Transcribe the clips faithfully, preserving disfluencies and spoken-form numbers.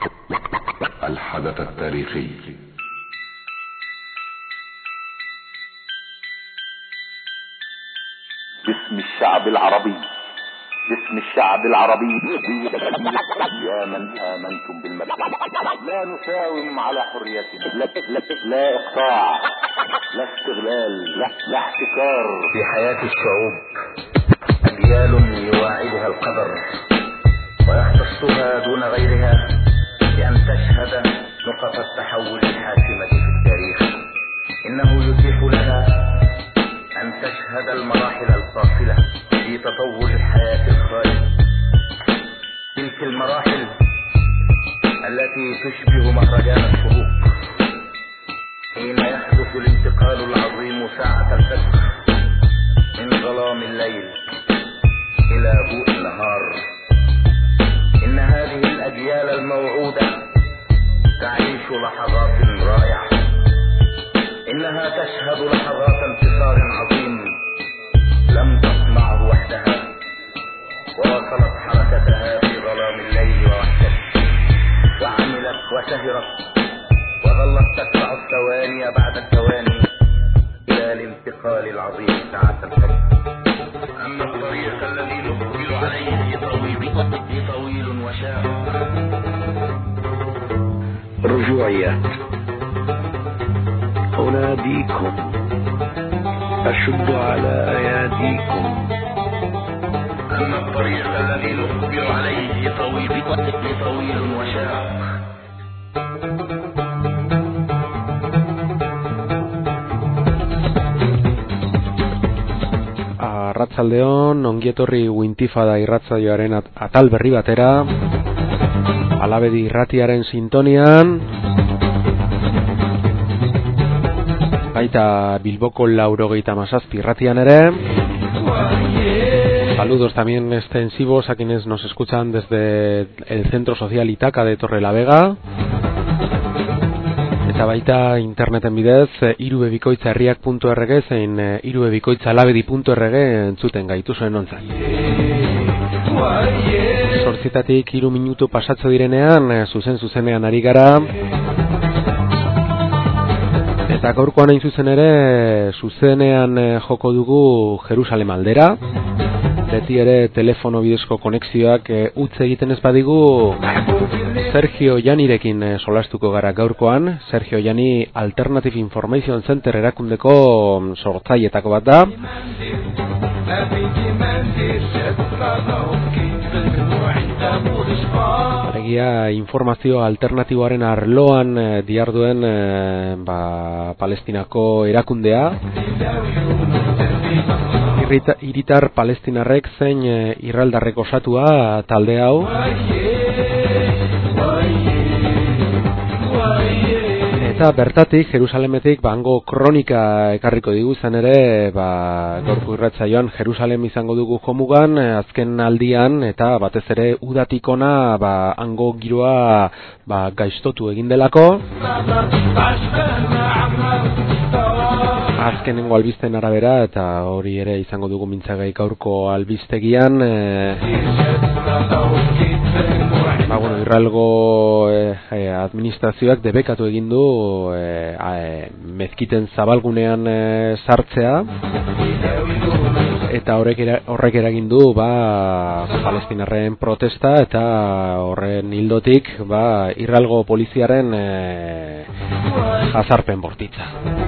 الحدث التاريخي. باسم الشعب العربي، باسم الشعب العربي، يا من آمنتم بالمبدأ، لا نساوم على حريتنا، لا, لا, لا إقطاع، لا استغلال، لا, لا احتكار. في حياة الشعوب أجيال يواعدها القدر ويختصها دون غيرها بأن تشهد نقط التحول الحاسمة في التاريخ. إنه يتيح لها أن تشهد المراحل الفاصلة في تطور الحياة الخالدة، تلك المراحل التي تشبه مهرجان الشروق حين يحدث الانتقال العظيم ساعة الفجر من ظلام الليل إلى ضوء النهار. إن هذه الأجيال الموعودة تعيش لحظات رائعة، إنها تشهد لحظات انتصار عظيم لم تصنعه وحدها، وواصلت حركتها في ظلام الليل ووحدته، وعملت وسهرت وظلت تتبع الثواني بعد الثواني إلى الانتقال العظيم ساعة الفجر. أما الطريق الذي نقبل عليه طويل طويل وشاق. رجوعيات. أناديكم، أشد على أياديكم. أما الطريق الذي نقبل عليه طويل طويل وشاق. Arratsaldeon, ongietorri Wintifada irratsaioaren atal berri batera, Alabedi irratiaren sintonian, baita Bilboko laurogeita hamazazpi irratian ere. Saludos también extensivos a quienes nos escuchan desde el Centro Social Itaca de Torrelavega. Eta baita interneten bidez irubebikoitzaherriak puntu org zein irubebikoitzalabedi puntu org entzuten gaitu zuen ontzat. Zortzitatik hiru minutu pasatzo direnean zuzen zuzenean ari gara. Eta gaurkoan hain zuzen ere zuzenean joko dugu Jerusalem aldera. Beti ere telefono bidezko konexioak utz egiten ez badigu Sergio Janirekin solastuko gara gaurkoan. Sergio Jani Alternative Information Center erakundeko sortzailetako bat da. Egia informazio alternatiboaren arloan diharduen ba, Palestinako erakundea. Hiritar palestinarrek zein irraldarrek osatua talde hau. Eta bertatik, Jerusalemetik, bango kronika ekarriko digu zen ere, ba, gaurko irratsaioan Jerusalem izango dugu jomugan, azken aldian, eta batez ere udatikona, ba, hango giroa ba, gaiztotu egin delako. Azkenengo albisten arabera, eta hori ere izango dugu mintzagai gaurko albistegian. E, ba, bueno, Israelgo e, administrazioak debekatu egin du e, e, mezkiten zabalgunean e, sartzea, eta horrek, era, horrek eragin du ba, palestinarren protesta, eta horren hildotik ba, Israelgo poliziaren e, jazarpen bortitza.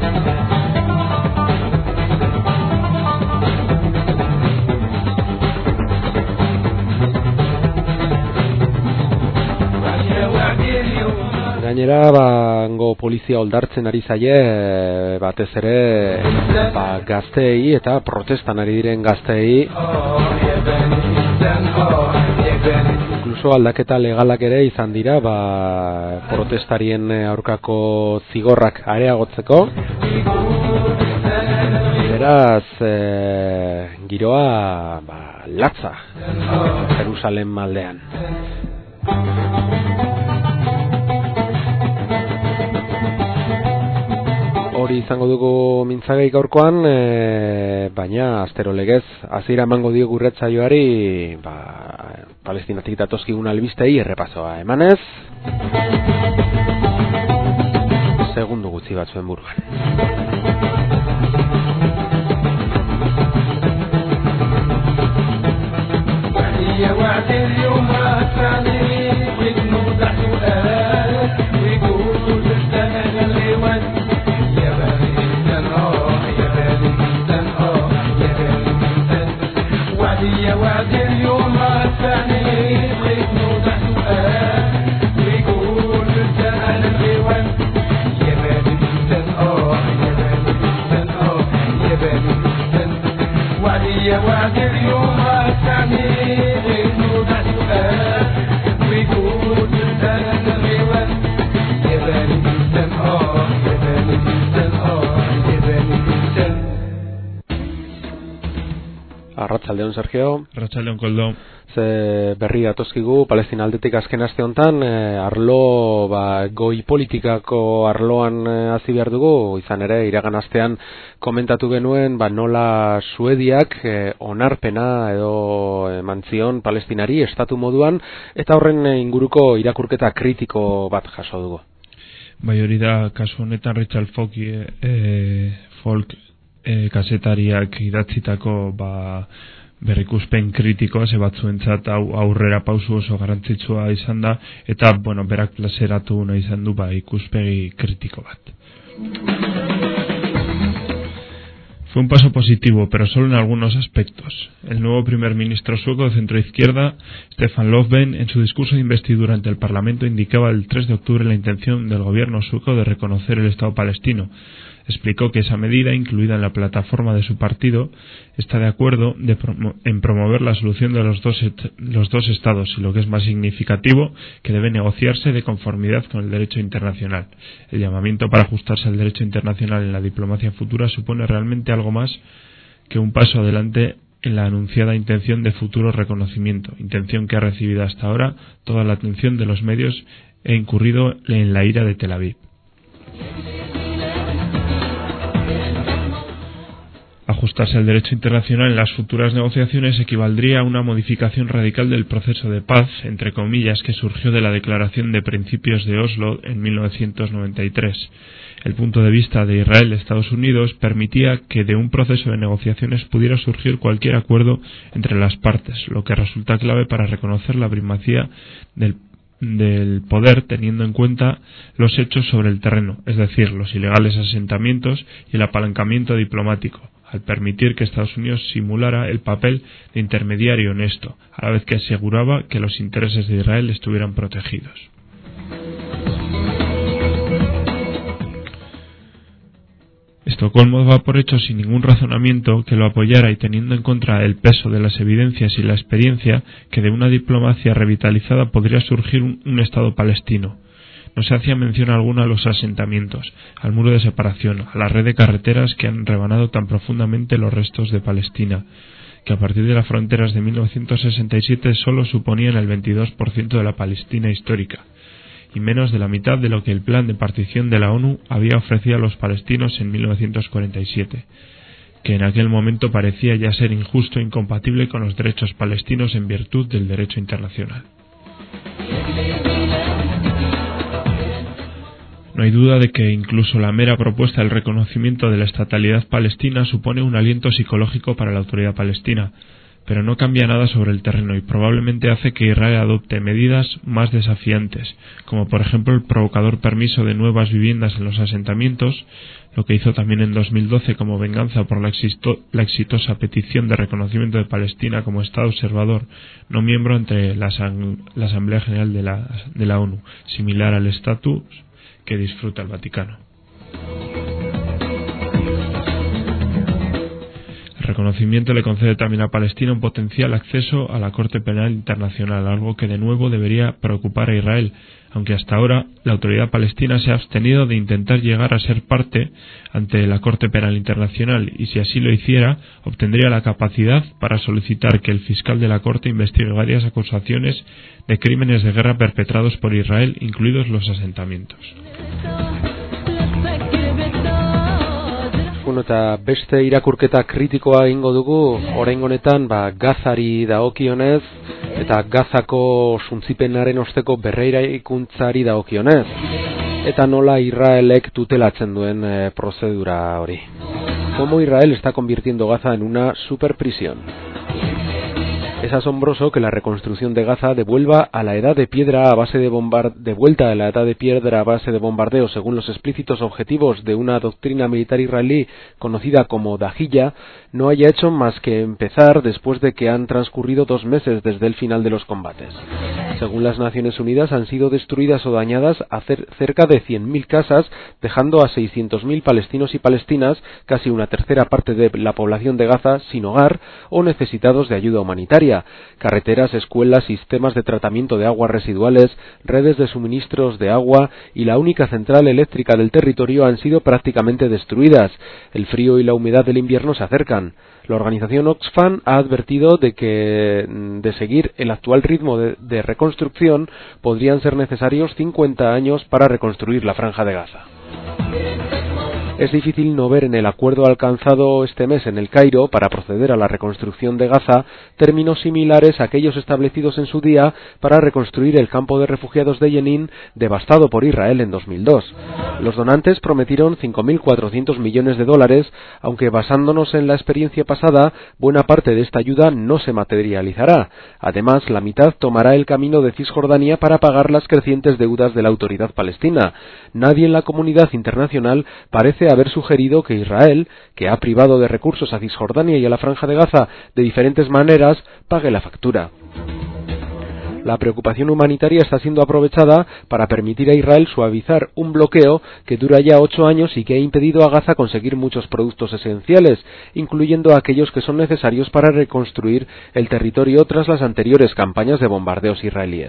Gainera, bango polizia oldartzen ari zaie, batez ere ba, gazteei eta protestan ari diren gazteei. Inkluso aldaketa legalak ere izan dira, ba, protestarien aurkako zigorrak areagotzeko. Beraz, e, giroa ba, latza Jerusalem aldean. Hori izango dugu mintzagai gaurkoan, e, baina astero legez hasiera emango diogu irratsaioari, ba, Palestinatik datozkigun albistei errepasoa emanez, segundu gutxi batzuen buruan. Arratsaldeon Sergio. Arratsaldeon Koldo. Ze berri datozkigu Palestina aldetik azken aste honetan, e, arlo ba, goi politikako arloan e, hasi behar dugu, izan ere iragan astean komentatu genuen ba, nola Suediak e, onarpena edo emantzion Palestinari estatu moduan, eta horren inguruko irakurketa kritiko bat jaso dugu. Bai, hori da kasu honetan Richard Falk e, Folk E, kazetariak idatzitako ba, berrikuspen kritikoa, ze batzuentzat hau aurrera pausu oso garrantzitsua izan da, eta bueno, berak plazeratu nahi izan du ba, ikuspegi kritiko bat. Fue un paso positivo, pero solo en algunos aspectos. El nuevo primer ministro sueco de centroizquierda, Stefan Löfven, en su discurso de investidura ante el Parlamento indicaba el tres de octubre la intención del gobierno sueco de reconocer el Estado palestino. Explicó que esa medida, incluida en la plataforma de su partido, está de acuerdo de promo- en promover la solución de los dos, et- los dos estados y, lo que es más significativo, que debe negociarse de conformidad con el derecho internacional. El llamamiento para ajustarse al derecho internacional en la diplomacia futura supone realmente algo más que un paso adelante en la anunciada intención de futuro reconocimiento, intención que ha recibido hasta ahora toda la atención de los medios e incurrido en la ira de Tel Aviv. Ajustarse al derecho internacional en las futuras negociaciones equivaldría a una modificación radical del proceso de paz, entre comillas, que surgió de la Declaración de Principios de Oslo en mil novecientos noventa y tres. El punto de vista de Israel y Estados Unidos permitía que de un proceso de negociaciones pudiera surgir cualquier acuerdo entre las partes, lo que resulta clave para reconocer la primacía del del poder teniendo en cuenta los hechos sobre el terreno, es decir, los ilegales asentamientos y el apalancamiento diplomático, al permitir que Estados Unidos simulara el papel de intermediario en esto, a la vez que aseguraba que los intereses de Israel estuvieran protegidos. Estocolmo daba por hecho sin ningún razonamiento que lo apoyara y teniendo en contra el peso de las evidencias y la experiencia que de una diplomacia revitalizada podría surgir un, un Estado palestino. No se hacía mención alguna a los asentamientos, al muro de separación, a la red de carreteras que han rebanado tan profundamente los restos de Palestina, que a partir de las fronteras de mil novecientos sesenta y siete solo suponían el veintidós por ciento de la Palestina histórica, y menos de la mitad de lo que el plan de partición de la ONU había ofrecido a los palestinos en mil novecientos cuarenta y siete, que en aquel momento parecía ya ser injusto e incompatible con los derechos palestinos en virtud del derecho internacional. No hay duda de que incluso la mera propuesta del reconocimiento de la estatalidad palestina supone un aliento psicológico para la autoridad palestina, pero no cambia nada sobre el terreno y probablemente hace que Israel adopte medidas más desafiantes, como por ejemplo el provocador permiso de nuevas viviendas en los asentamientos, lo que hizo también en dos mil doce como venganza por la, exito- la exitosa petición de reconocimiento de Palestina como Estado observador no miembro ante la, Asan- la Asamblea General de la, de la ONU, similar al estatus que disfruta el Vaticano. El reconocimiento le concede también a Palestina un potencial acceso a la Corte Penal Internacional, algo que de nuevo debería preocupar a Israel, aunque hasta ahora la autoridad palestina se ha abstenido de intentar llegar a ser parte ante la Corte Penal Internacional y si así lo hiciera, obtendría la capacidad para solicitar que el fiscal de la Corte investigue varias acusaciones de crímenes de guerra perpetrados por Israel, incluidos los asentamientos. Bueno, eta beste irakurketa kritikoa egingo dugu oraingo honetan, ba Gazari dagokionez, eta Gazako suntzipenaren osteko berreraikuntzari dagokionez, eta nola Israelek tutelatzen duen e, prozedura hori. Cómo Israel está convirtiendo Gaza en una superprisión. Es asombroso que la reconstrucción de Gaza devuelva a la edad de piedra a base de bombar de vuelta a la edad de piedra a base de bombardeo según los explícitos objetivos de una doctrina militar israelí conocida como Dahiyya, no haya hecho más que empezar después de que han transcurrido dos meses desde el final de los combates. Según las Naciones Unidas, han sido destruidas o dañadas a cer- cerca de cien mil casas, dejando a seiscientos mil palestinos y palestinas, casi una tercera parte de la población de Gaza, sin hogar o necesitados de ayuda humanitaria. Carreteras, escuelas, sistemas de tratamiento de aguas residuales, redes de suministros de agua y la única central eléctrica del territorio han sido prácticamente destruidas. El frío y la humedad del invierno se acercan. La organización Oxfam ha advertido de que de seguir el actual ritmo de, de reconstrucción podrían ser necesarios cincuenta años para reconstruir la Franja de Gaza. Es difícil no ver en el acuerdo alcanzado este mes en El Cairo para proceder a la reconstrucción de Gaza términos similares a aquellos establecidos en su día para reconstruir el campo de refugiados de Jenin devastado por Israel en dos mil dos. Los donantes prometieron cinco mil cuatrocientos millones de dólares, aunque basándonos en la experiencia pasada, buena parte de esta ayuda no se materializará. Además, la mitad tomará el camino de Cisjordania para pagar las crecientes deudas de la autoridad palestina. Nadie en la comunidad internacional parece haber sugerido que Israel, que ha privado de recursos a Cisjordania y a la Franja de Gaza de diferentes maneras, pague la factura. La preocupación humanitaria está siendo aprovechada para permitir a Israel suavizar un bloqueo que dura ya ocho años y que ha impedido a Gaza conseguir muchos productos esenciales, incluyendo aquellos que son necesarios para reconstruir el territorio tras las anteriores campañas de bombardeos israelíes.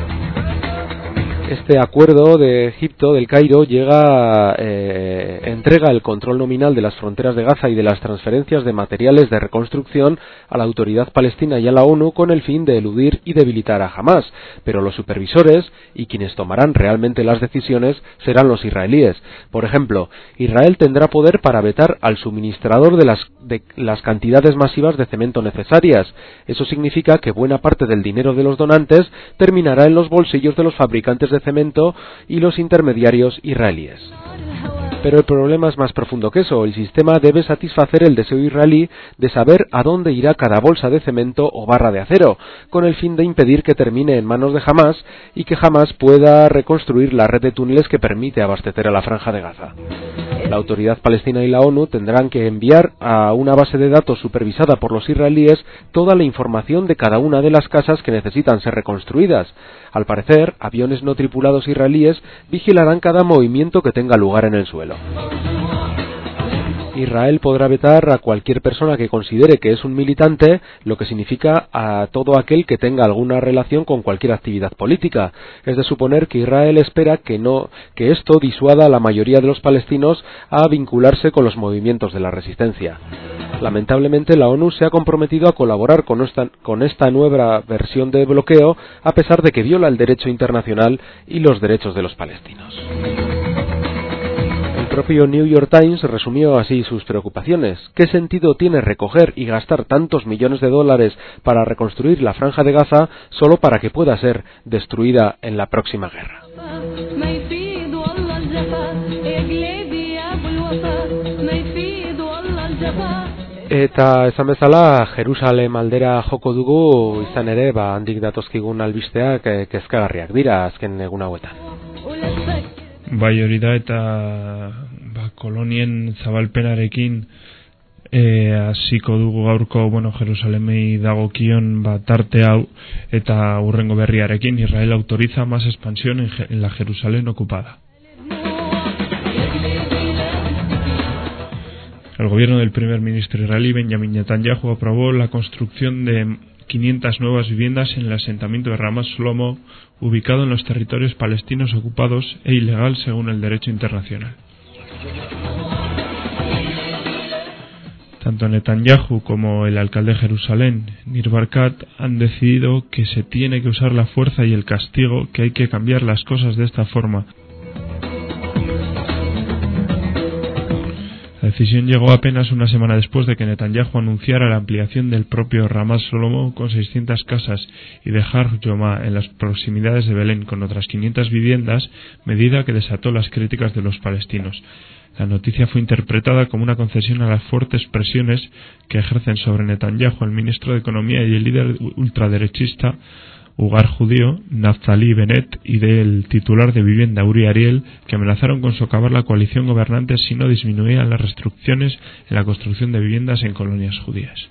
Este acuerdo de Egipto, del Cairo, llega, eh, entrega el control nominal de las fronteras de Gaza y de las transferencias de materiales de reconstrucción a la autoridad palestina y a la ONU con el fin de eludir y debilitar a Hamás, pero los supervisores y quienes tomarán realmente las decisiones serán los israelíes. Por ejemplo, Israel tendrá poder para vetar al suministrador de las, de las cantidades masivas de cemento necesarias. Eso significa que buena parte del dinero de los donantes terminará en los bolsillos de los fabricantes de cemento y los intermediarios israelíes. Pero el problema es más profundo que eso. El sistema debe satisfacer el deseo israelí de saber a dónde irá cada bolsa de cemento o barra de acero, con el fin de impedir que termine en manos de Hamás y que Hamás pueda reconstruir la red de túneles que permite abastecer a la Franja de Gaza. La autoridad palestina y la ONU tendrán que enviar a una base de datos supervisada por los israelíes toda la información de cada una de las casas que necesitan ser reconstruidas. Al parecer, aviones no tripulados israelíes vigilarán cada movimiento que tenga lugar en el suelo. Israel podrá vetar a cualquier persona que considere que es un militante, lo que significa a todo aquel que tenga alguna relación con cualquier actividad política. Es de suponer que Israel espera que no, que esto disuada a la mayoría de los palestinos a vincularse con los movimientos de la resistencia. Lamentablemente, la ONU se ha comprometido a colaborar con esta, con esta nueva versión de bloqueo, a pesar de que viola el derecho internacional y los derechos de los palestinos. El propio New York Times resumió así sus preocupaciones. ¿Qué sentido tiene recoger y gastar tantos millones de dólares para reconstruir la Franja de Gaza solo para que pueda ser destruida en la próxima guerra? Eta esan bezala, Jerusalem aldera joko dugu, izan ere, ba, handik datozkigun albisteak eh, kezkagarriak dira azken egun hauetan. Bai, hori da, eta ba, kolonien zabalpenarekin eh, hasiko dugu gaurko, bueno, Jerusalemei dagokion ba, tarte hau, eta hurrengo berriarekin. Israel autoriza más expansión en, en la Jerusalén ocupada. El gobierno del primer ministro israelí Benjamin Netanyahu aprobó la construcción de quinientas nuevas viviendas en el asentamiento de Ramat Shlomo, ubicado en los territorios palestinos ocupados e ilegal según el derecho internacional. Tanto Netanyahu como el alcalde de Jerusalén, Nir Barkat, han decidido que se tiene que usar la fuerza y el castigo, que hay que cambiar las cosas de esta forma. La decisión llegó apenas una semana después de que Netanyahu anunciara la ampliación del propio Ramat Shlomo con seiscientas casas y de Har Yoma en las proximidades de Belén con otras quinientas viviendas, medida que desató las críticas de los palestinos. La noticia fue interpretada como una concesión a las fuertes presiones que ejercen sobre Netanyahu el ministro de Economía y el líder ultraderechista Ugar judío, Naftali Bennett, y del titular de vivienda Uri Ariel, que amenazaron con socavar la coalición gobernante si no disminuían las restricciones en la construcción de viviendas en colonias judías.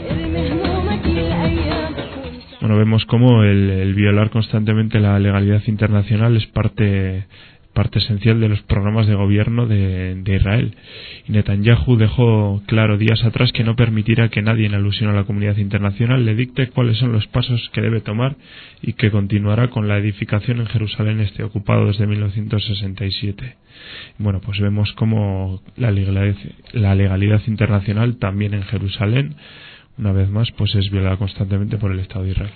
Bueno, vemos cómo el, el violar constantemente la legalidad internacional es parte parte esencial de los programas de gobierno de, de Israel. Y Netanyahu dejó claro días atrás que no permitirá que nadie en alusión a la comunidad internacional le dicte cuáles son los pasos que debe tomar y que continuará con la edificación en Jerusalén este ocupado desde mil novecientos sesenta y siete. Bueno, pues vemos cómo la legalidad, la legalidad internacional también en Jerusalén, una vez más, pues es violada constantemente por el Estado de Israel.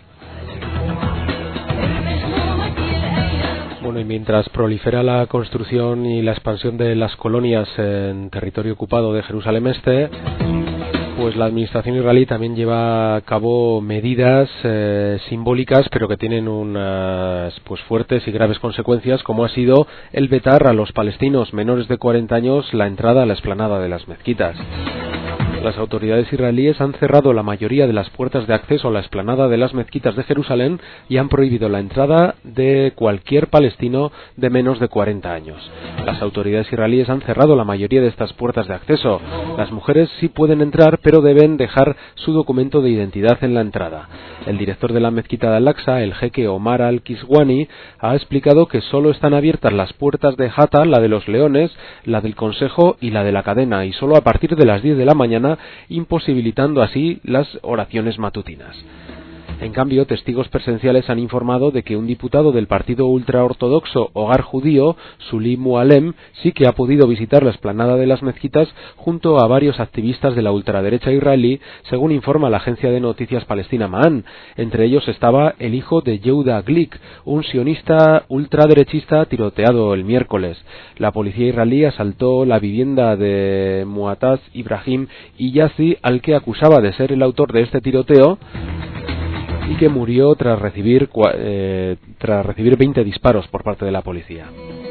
Bueno, y mientras prolifera la construcción y la expansión de las colonias en territorio ocupado de Jerusalén Este, pues la administración israelí también lleva a cabo medidas eh, simbólicas, pero que tienen unas pues fuertes y graves consecuencias, como ha sido el vetar a los palestinos menores de cuarenta años la entrada a la explanada de las mezquitas. Las autoridades israelíes han cerrado la mayoría de las puertas de acceso a la explanada de las mezquitas de Jerusalén y han prohibido la entrada de cualquier palestino de menos de cuarenta años. Las autoridades israelíes han cerrado la mayoría de estas puertas de acceso. Las mujeres sí pueden entrar, pero deben dejar su documento de identidad en la entrada. El director de la mezquita de Al-Aqsa, el jeque Omar Al-Kiswani, ha explicado que solo están abiertas las puertas de Hatta, la de los leones, la del consejo y la de la cadena, y solo a partir de las diez de la mañana, imposibilitando así las oraciones matutinas. En cambio, testigos presenciales han informado de que un diputado del partido ultraortodoxo Hogar Judío, Suli Mualem, sí que ha podido visitar la explanada de las mezquitas junto a varios activistas de la ultraderecha israelí, según informa la agencia de noticias palestina Ma'an. Entre ellos estaba el hijo de Yehuda Glick, un sionista ultraderechista tiroteado el miércoles. La policía israelí asaltó la vivienda de Muataz Ibrahim Iyazi, al que acusaba de ser el autor de este tiroteo, y que murió tras recibir eh, tras recibir veinte disparos por parte de la policía.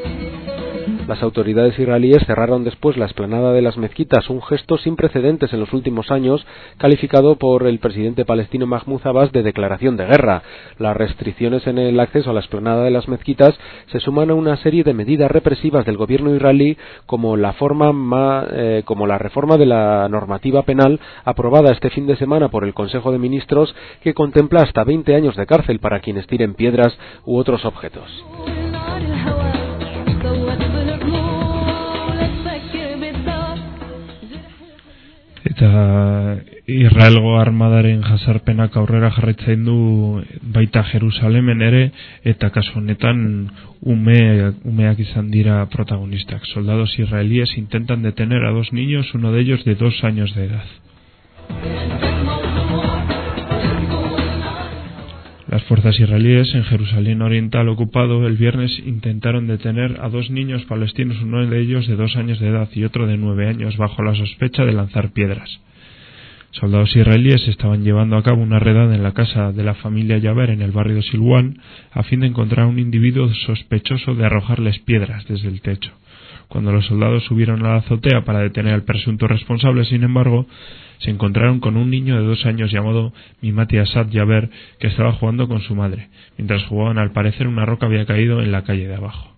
Las autoridades israelíes cerraron después la explanada de las mezquitas, un gesto sin precedentes en los últimos años, calificado por el presidente palestino Mahmoud Abbas de declaración de guerra. Las restricciones en el acceso a la explanada de las mezquitas se suman a una serie de medidas represivas del gobierno israelí, como la, forma ma, eh, como la reforma de la normativa penal aprobada este fin de semana por el Consejo de Ministros, que contempla hasta veinte años de cárcel para quienes tiren piedras u otros objetos. Eta Israelgo armadaren jazarpenak aurrera jarraitzen du baita Jerusalemen ere, eta kasu honetan ume, umeak izan dira protagonistak. Soldados israelíes intentan detener a dos niños, uno de ellos de dos años de edad. Las fuerzas israelíes en Jerusalén Oriental ocupado el viernes intentaron detener a dos niños palestinos, uno de ellos de dos años de edad y otro de nueve años, bajo la sospecha de lanzar piedras. Soldados israelíes estaban llevando a cabo una redada en la casa de la familia Yaber en el barrio de Silwan a fin de encontrar a un individuo sospechoso de arrojarles piedras desde el techo. Cuando los soldados subieron a la azotea para detener al presunto responsable, sin embargo, se encontraron con un niño de dos años llamado Mimati Asad Yaber, que estaba jugando con su madre. Mientras jugaban, al parecer una roca había caído en la calle de abajo.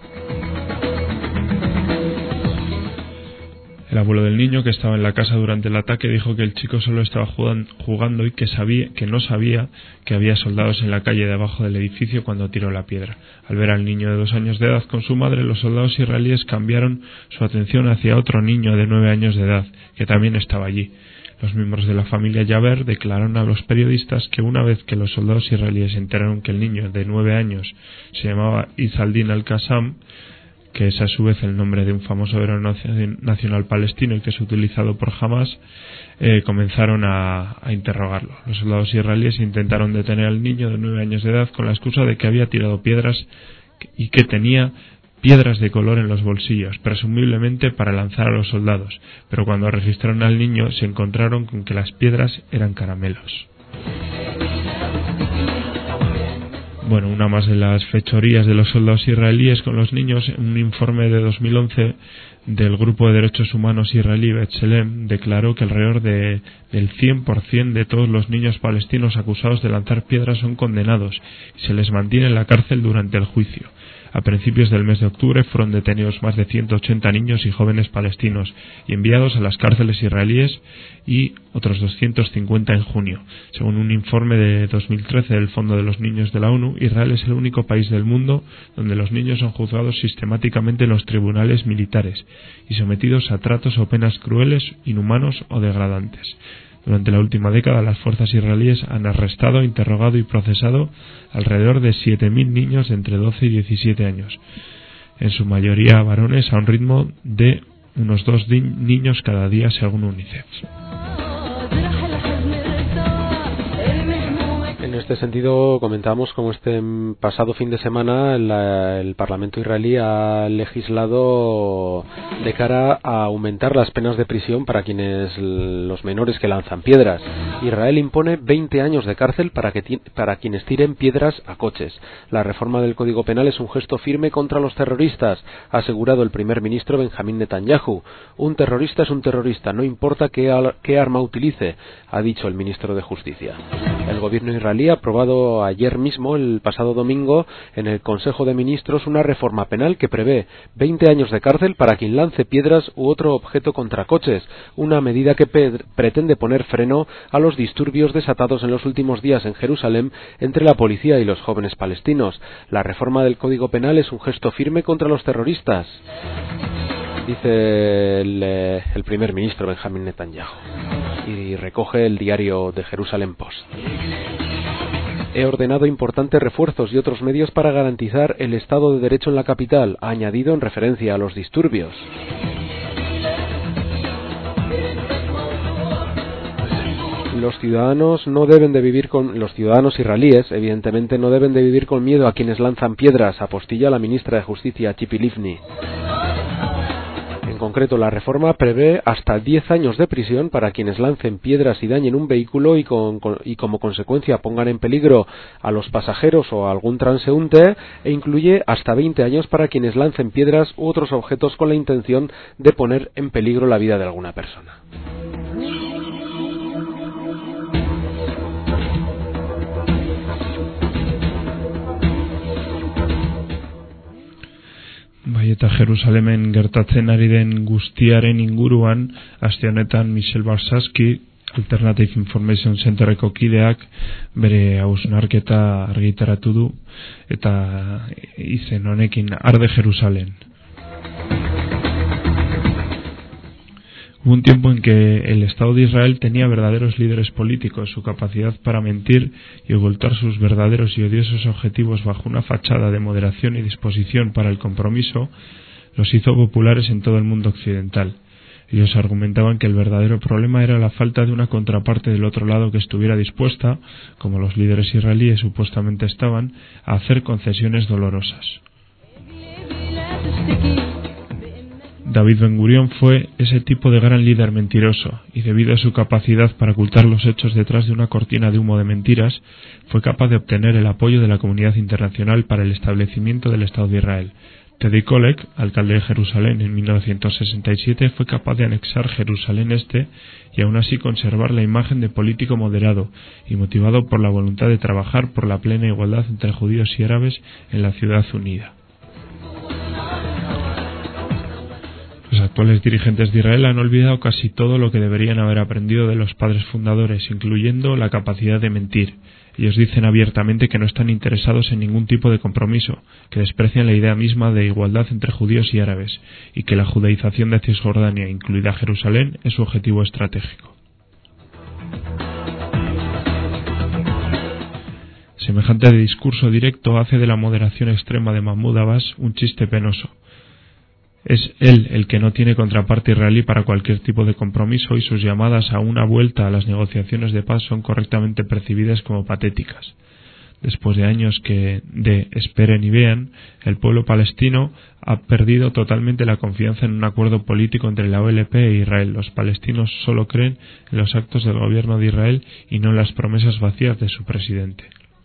El abuelo del niño, que estaba en la casa durante el ataque, dijo que el chico solo estaba jugando y que, sabía, que no sabía que había soldados en la calle de abajo del edificio cuando tiró la piedra. Al ver al niño de dos años de edad con su madre, los soldados israelíes cambiaron su atención hacia otro niño de nueve años de edad, que también estaba allí. Los miembros de la familia Yaber declararon a los periodistas que una vez que los soldados israelíes se enteraron que el niño de nueve años se llamaba Izaldin al-Qassam, que es a su vez el nombre de un famoso héroe nacional palestino y que es utilizado por Hamas, eh, comenzaron a, a interrogarlo. Los soldados israelíes intentaron detener al niño de nueve años de edad con la excusa de que había tirado piedras y que tenía piedras de color en los bolsillos, presumiblemente para lanzar a los soldados, pero cuando registraron al niño se encontraron con que las piedras eran caramelos. Bueno, una más de las fechorías de los soldados israelíes con los niños. Un informe de dos mil once del Grupo de Derechos Humanos israelí B'Tselem declaró que alrededor de, del cien por ciento de todos los niños palestinos acusados de lanzar piedras son condenados y se les mantiene en la cárcel durante el juicio. A principios del mes de octubre fueron detenidos más de ciento ochenta niños y jóvenes palestinos y enviados a las cárceles israelíes, y otros doscientos cincuenta en junio. Según un informe de dos mil trece del Fondo de los Niños de la ONU, Israel es el único país del mundo donde los niños son juzgados sistemáticamente en los tribunales militares y sometidos a tratos o penas crueles, inhumanos o degradantes. Durante la última década, las fuerzas israelíes han arrestado, interrogado y procesado alrededor de siete mil niños de entre doce y diecisiete años, en su mayoría varones, a un ritmo de unos dos niños cada día, según UNICEF. En este sentido, comentamos como este pasado fin de semana la, el Parlamento israelí ha legislado de cara a aumentar las penas de prisión para quienes los menores que lanzan piedras. Israel impone veinte años de cárcel para, que, para quienes tiren piedras a coches. La reforma del Código Penal es un gesto firme contra los terroristas, ha asegurado el primer ministro Benjamín Netanyahu. Un terrorista es un terrorista, no importa qué, qué arma utilice, ha dicho el ministro de Justicia. El gobierno israelí ha aprobado ayer mismo, el pasado domingo, en el Consejo de Ministros, una reforma penal que prevé veinte años de cárcel para quien lance piedras u otro objeto contra coches, una medida que pretende poner freno a los disturbios desatados en los últimos días en Jerusalén entre la policía y los jóvenes palestinos. La reforma del Código Penal es un gesto firme contra los terroristas, dice el, el primer ministro Benjamín Netanyahu, y recoge el diario de Jerusalem Post. He ordenado importantes refuerzos y otros medios para garantizar el Estado de Derecho en la capital, ha añadido en referencia a los disturbios. Los ciudadanos no deben de vivir con los ciudadanos israelíes, evidentemente no deben de vivir con miedo a quienes lanzan piedras, apostilla la ministra de Justicia Tzipi Livni. En concreto, la reforma prevé hasta diez años de prisión para quienes lancen piedras y dañen un vehículo y, con, con, y como consecuencia pongan en peligro a los pasajeros o a algún transeúnte, e incluye hasta veinte años para quienes lancen piedras u otros objetos con la intención de poner en peligro la vida de alguna persona. Bai, eta Jerusalemen gertatzen ari den guztiaren inguruan, aste honetan Michel Barsaski, Alternative Information Centerreko kideak, bere hausnarketa argitaratu du, eta izen honekin Arde Jerusalén. Hubo un tiempo en que el Estado de Israel tenía verdaderos líderes políticos. Su capacidad para mentir y ocultar sus verdaderos y odiosos objetivos bajo una fachada de moderación y disposición para el compromiso los hizo populares en todo el mundo occidental. Ellos argumentaban que el verdadero problema era la falta de una contraparte del otro lado que estuviera dispuesta, como los líderes israelíes supuestamente estaban, a hacer concesiones dolorosas. David Ben Gurión fue ese tipo de gran líder mentiroso, y debido a su capacidad para ocultar los hechos detrás de una cortina de humo de mentiras, fue capaz de obtener el apoyo de la comunidad internacional para el establecimiento del Estado de Israel. Teddy Kollek, alcalde de Jerusalén en mil novecientos sesenta y siete, fue capaz de anexar Jerusalén Este y aún así conservar la imagen de político moderado y motivado por la voluntad de trabajar por la plena igualdad entre judíos y árabes en la ciudad unida. Los actuales dirigentes de Israel han olvidado casi todo lo que deberían haber aprendido de los padres fundadores, incluyendo la capacidad de mentir. Ellos dicen abiertamente que no están interesados en ningún tipo de compromiso, que desprecian la idea misma de igualdad entre judíos y árabes, y que la judaización de Cisjordania, incluida Jerusalén, es su objetivo estratégico. Semejante discurso directo hace de la moderación extrema de Mahmoud Abbas un chiste penoso. Es él el que no tiene contraparte israelí para cualquier tipo de compromiso, y sus llamadas a una vuelta a las negociaciones de paz son correctamente percibidas como patéticas. Después de años que de esperen y vean, el pueblo palestino ha perdido totalmente la confianza en un acuerdo político entre la O L P e Israel. Los palestinos solo creen en los actos del gobierno de Israel y no en las promesas vacías de su presidente.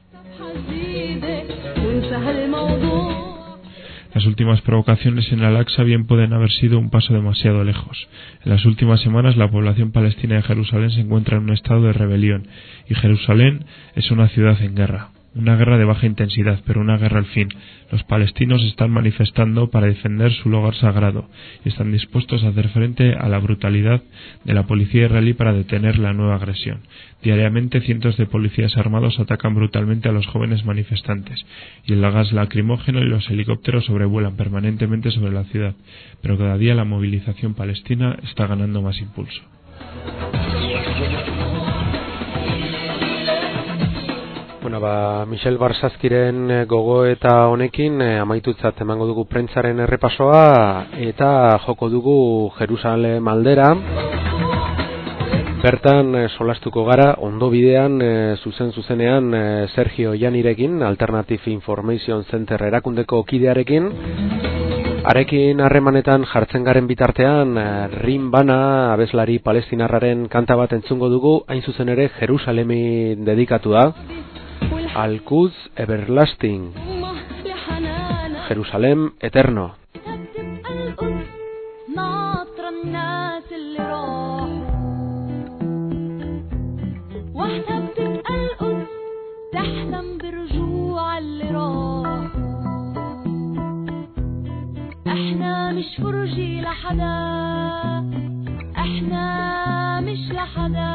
Las últimas provocaciones en Al-Aqsa bien pueden haber sido un paso demasiado lejos. En las últimas semanas la población palestina de Jerusalén se encuentra en un estado de rebelión y Jerusalén es una ciudad en guerra. Una guerra de baja intensidad, pero una guerra al fin. Los palestinos están manifestando para defender su lugar sagrado y están dispuestos a hacer frente a la brutalidad de la policía israelí para detener la nueva agresión. Diariamente cientos de policías armados atacan brutalmente a los jóvenes manifestantes y el gas lacrimógeno y los helicópteros sobrevuelan permanentemente sobre la ciudad, pero cada día la movilización palestina está ganando más impulso. Bueno, ba, Michel Barzazkiren gogoeta honekin eh, amaitutzat emango dugu prentsaren errepasoa eta joko dugu Jerusalem aldera. Bertan eh, solastuko gara ondo bidean eh, zuzen zuzenean eh, Sergio Janirekin, Alternative Information Center erakundeko kidearekin. Arekin harremanetan jartzen garen bitartean eh, Rim Bana abeslari palestinarraren kanta bat entzungo dugu, hain zuzen ere Jerusalemi dedikatu da. Al-Quds Everlasting, Jerusalem Eterno. مش فرجي لحدا احنا مش لحدا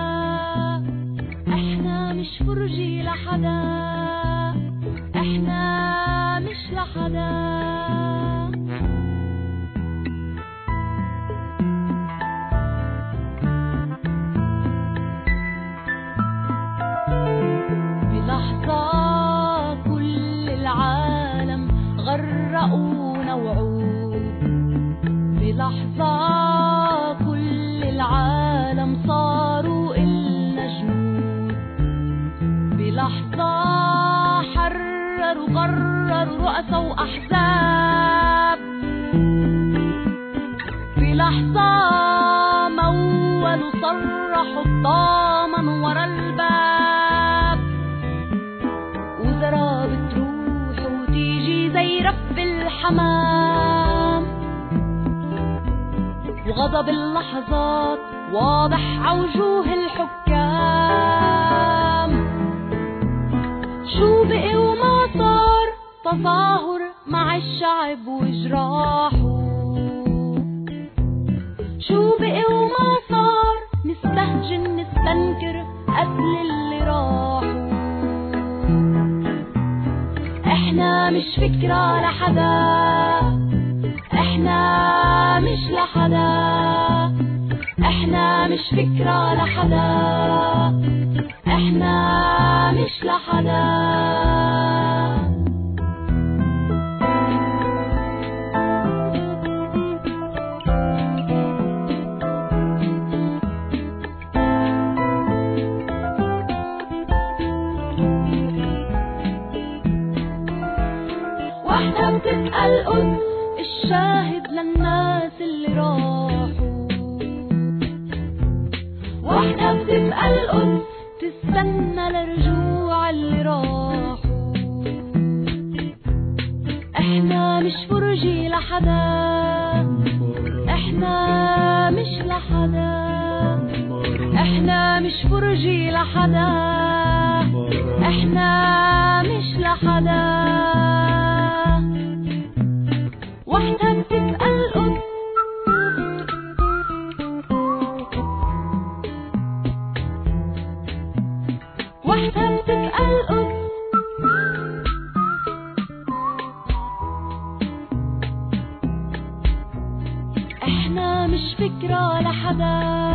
احنا مش فرجي لحدا احنا مش لحدا بلحظة كل العالم غرقونا وعود بلحظة كل العالم صاروا إلنا جنود بلحظة حرروا قرروا رؤساء وأحزاب بلحظة مولوا صرحوا الضامن ورا الباب وزراب تروح وتيجي زي رف الحمام وغضب اللحظات واضح عوجوه الحكام شو بقي وما صار تظاهر مع الشعب وجراحه شو بقي وما صار نستهجن نستنكر قبل اللي راحوا احنا مش فكرة لحدا احنا مش لحدا احنا مش فكرة لحدا احنا مش لحدا واحدة بتسأل قدس الشاهد للناس اللي راحوا واحدة بتبقى القدس تستنى لرجوع اللي راحوا احنا مش فرجي لحدا احنا مش لحدا احنا مش فرجي لحدا احنا مش لحدا واحدة بتبقى القدس واحدة بتبقى القدس احنا مش فكرة لحدا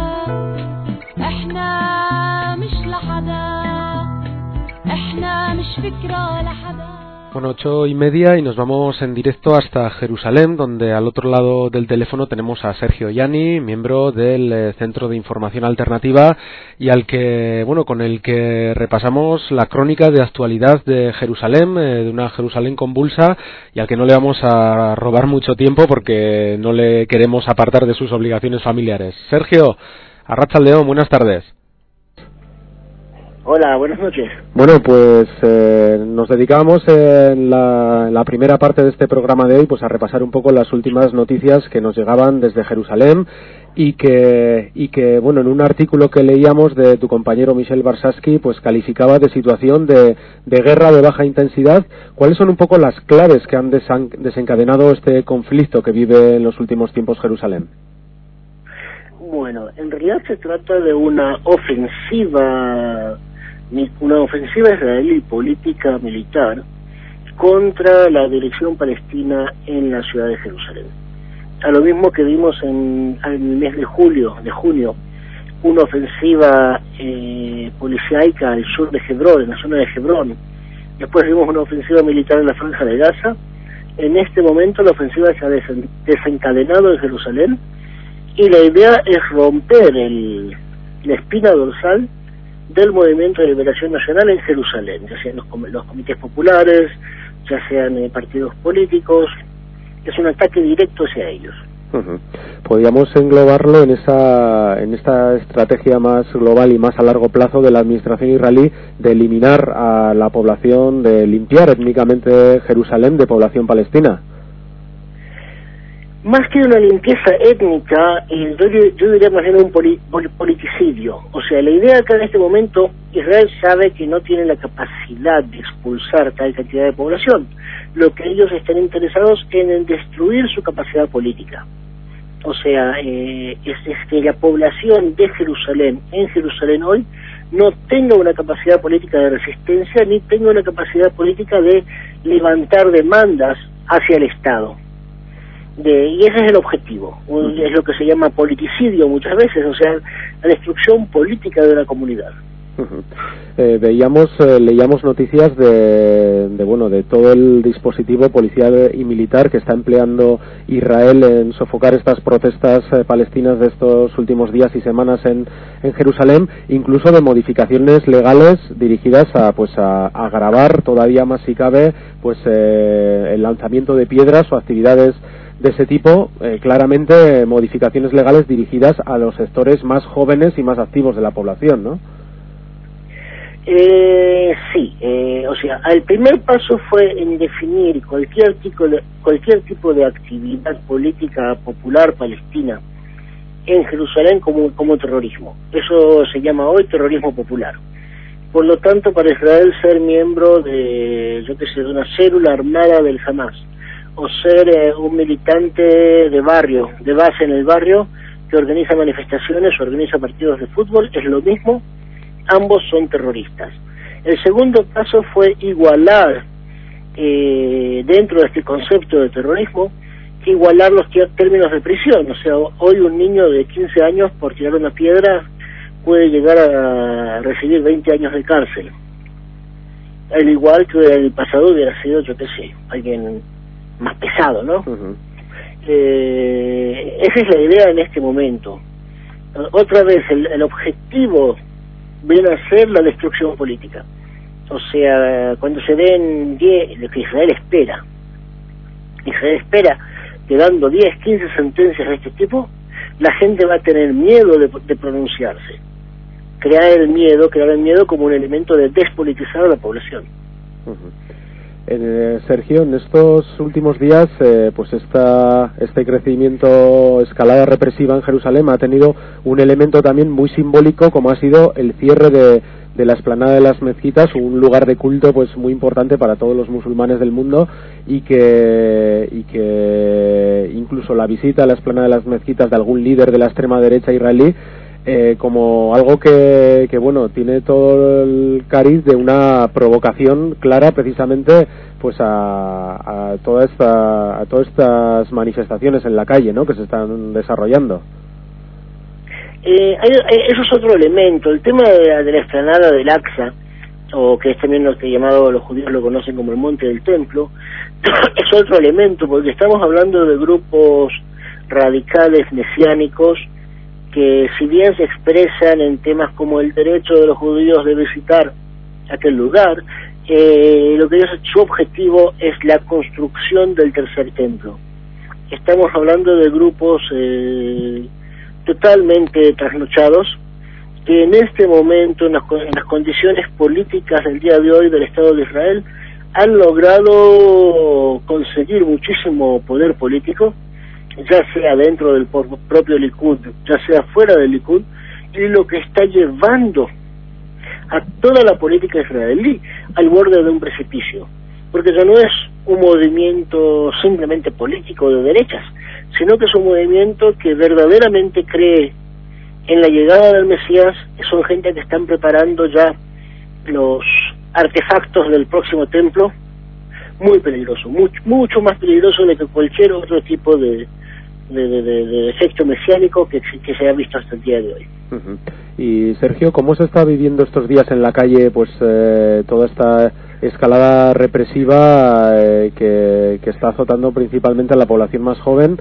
احنا مش لحدا احنا مش فكرة لحدا Bueno, ocho y media y nos vamos en directo hasta Jerusalén, donde al otro lado del teléfono tenemos a Sergio Yanni, miembro del eh, Centro de Información Alternativa y al que, bueno, con el que repasamos la crónica de actualidad de Jerusalén, eh, de una Jerusalén convulsa, y al que no le vamos a robar mucho tiempo porque no le queremos apartar de sus obligaciones familiares. Sergio, Arratsaldeon, buenas tardes. Hola, buenas noches. Bueno, pues eh, nos dedicamos en la, en la primera parte de este programa de hoy pues a repasar un poco las últimas noticias que nos llegaban desde Jerusalén y que, y que bueno, en un artículo que leíamos de tu compañero Michel Barsaski, pues calificaba de situación de, de guerra de baja intensidad. ¿Cuáles son un poco las claves que han desan, desencadenado este conflicto que vive en los últimos tiempos Jerusalén? Bueno, en realidad se trata de una ofensiva una ofensiva israelí política militar contra la dirección palestina en la ciudad de Jerusalén. A lo mismo que vimos en, en el mes de julio, de junio, una ofensiva eh, policíaca al sur de Hebrón, en la zona de Hebrón. Después vimos una ofensiva militar en la franja de Gaza. En este momento la ofensiva se ha desen, desencadenado en Jerusalén y la idea es romper el, la espina dorsal del Movimiento de Liberación Nacional en Jerusalén, ya sean los, los comités populares, ya sean eh, partidos políticos. Es un ataque directo hacia ellos. Uh-huh. Podríamos englobarlo en esa en esta estrategia más global y más a largo plazo de la administración israelí de eliminar a la población, de limpiar étnicamente Jerusalén de población palestina. Más que una limpieza étnica, eh, yo, yo diría más bien un poli, poli, politicidio. O sea, la idea acá en este momento, Israel sabe que no tiene la capacidad de expulsar tal cantidad de población. Lo que ellos están interesados en, en destruir su capacidad política. O sea, eh, es, es que la población de Jerusalén, en Jerusalén hoy, no tenga una capacidad política de resistencia, ni tenga una capacidad política de levantar demandas hacia el Estado. De, y ese es el objetivo, es lo que se llama politicidio muchas veces, o sea, la destrucción política de una comunidad. Uh-huh. Eh, veíamos, eh, leíamos noticias de, de, bueno, de todo el dispositivo policial y militar que está empleando Israel en sofocar estas protestas eh, palestinas de estos últimos días y semanas en, en Jerusalén, incluso de modificaciones legales dirigidas a, pues, a, a agravar todavía más si cabe, pues, eh, el lanzamiento de piedras o actividades de ese tipo, eh, claramente modificaciones legales dirigidas a los sectores más jóvenes y más activos de la población, ¿no? Eh, sí, eh, o sea, el primer paso fue en definir cualquier tipo de, cualquier tipo de actividad política popular palestina en Jerusalén como, como terrorismo. Eso se llama hoy terrorismo popular. Por lo tanto, para Israel ser miembro de, yo qué sé, de una célula armada del Hamas, o ser eh, un militante de barrio, de base en el barrio, que organiza manifestaciones, organiza partidos de fútbol, es lo mismo, ambos son terroristas. El segundo paso fue igualar, eh, dentro de este concepto de terrorismo, que igualar los términos de prisión. O sea, hoy un niño de quince años por tirar una piedra puede llegar a recibir veinte años de cárcel. Al igual que el pasado hubiera sido, yo qué sé, alguien más pesado, ¿no? Uh-huh. Eh, esa es la idea en este momento. Otra vez, el, el objetivo viene a ser la destrucción política. O sea, cuando se den diez, lo que Israel espera, Israel espera que dando diez, quince sentencias de este tipo, la gente va a tener miedo de, de pronunciarse. Crear el miedo, crear el miedo como un elemento de despolitizar a la población. Uh-huh. Eh, Sergio, en estos últimos días, eh, pues esta, este crecimiento, escalada represiva en Jerusalén ha tenido un elemento también muy simbólico, como ha sido el cierre de, de la explanada de las mezquitas, un lugar de culto pues muy importante para todos los musulmanes del mundo, y que, y que incluso la visita a la explanada de las mezquitas de algún líder de la extrema derecha israelí, Eh, como algo que, que bueno, tiene todo el cariz de una provocación clara precisamente pues a, a toda esta a todas estas manifestaciones en la calle, ¿no?, que se están desarrollando. Eh, hay, hay, eso es otro elemento. El tema de la, de la explanada del Aqsa o que es también lo que llamado los judíos lo conocen como el Monte del Templo, es otro elemento, porque estamos hablando de grupos radicales mesiánicos que, si bien se expresan en temas como el derecho de los judíos de visitar aquel lugar, eh, lo que ellos, su objetivo es la construcción del tercer templo. Estamos hablando de grupos eh, totalmente trasnochados, que en este momento, en las, en las condiciones políticas del día de hoy del Estado de Israel, han logrado conseguir muchísimo poder político, ya sea dentro del propio Likud, ya sea fuera del Likud, y lo que está llevando a toda la política israelí al borde de un precipicio, porque ya no es un movimiento simplemente político de derechas, sino que es un movimiento que verdaderamente cree en la llegada del Mesías. Son gente que están preparando ya los artefactos del próximo templo, muy peligroso, mucho, mucho más peligroso de que cualquier otro tipo de, de, de, de, de efecto mesiánico que, que se ha visto hasta el día de hoy. Uh-huh. Y Sergio, ¿cómo se está viviendo estos días en la calle, pues eh, toda esta escalada represiva eh, que, que está azotando principalmente a la población más joven?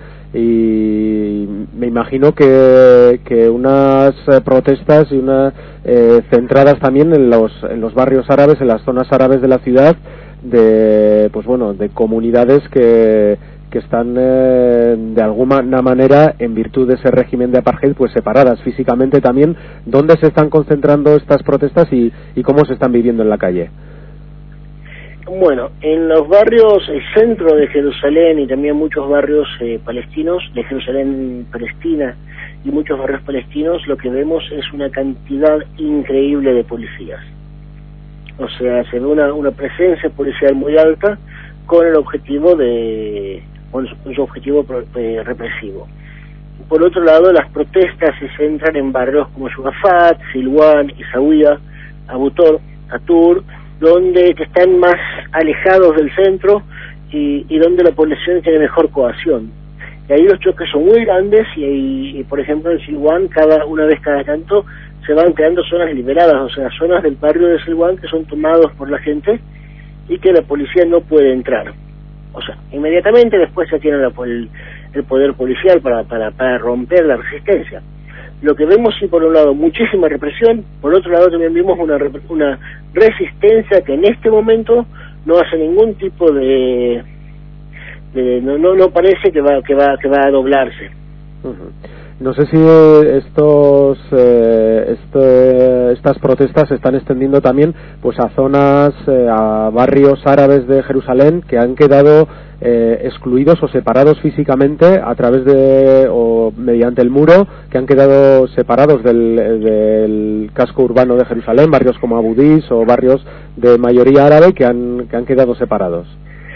Y me imagino que, que unas eh, protestas y unas eh, centradas también en los en los barrios árabes, en las zonas árabes de la ciudad, de pues bueno de comunidades que que están eh, de alguna manera, en virtud de ese régimen de apartheid, pues separadas físicamente también. ¿Dónde se están concentrando estas protestas y, y cómo se están viviendo en la calle? Bueno, en los barrios, el centro de Jerusalén y también muchos barrios eh, palestinos, de Jerusalén, Palestina, y muchos barrios palestinos, lo que vemos es una cantidad increíble de policías. O sea, se ve una, una presencia policial muy alta con el objetivo de con su, con su objetivo eh, represivo. Por otro lado, las protestas se centran en barrios como Shugafat, Silwan, Isawiya, Abu Tor, Atur, donde que están más alejados del centro y, y donde la población tiene mejor cohesión. Y ahí los choques son muy grandes y, y, y por ejemplo en Silwan, cada una vez cada tanto se van creando zonas liberadas, o sea, zonas del barrio de Silwan que son tomados por la gente y que la policía no puede entrar. O sea, inmediatamente después se tiene la, el, el poder policial para, para, para romper la resistencia. Lo que vemos, sí, por un lado, muchísima represión, por otro lado también vimos una, una resistencia que en este momento no hace ningún tipo de... de no, no no parece que va que va que va a doblarse. Uh-huh. No sé si estos eh, este, estas protestas se están extendiendo también pues a zonas, eh, a barrios árabes de Jerusalén que han quedado eh, excluidos o separados físicamente a través de o mediante el muro, que han quedado separados del, del casco urbano de Jerusalén, barrios como Abu Dis o barrios de mayoría árabe que han que han quedado separados.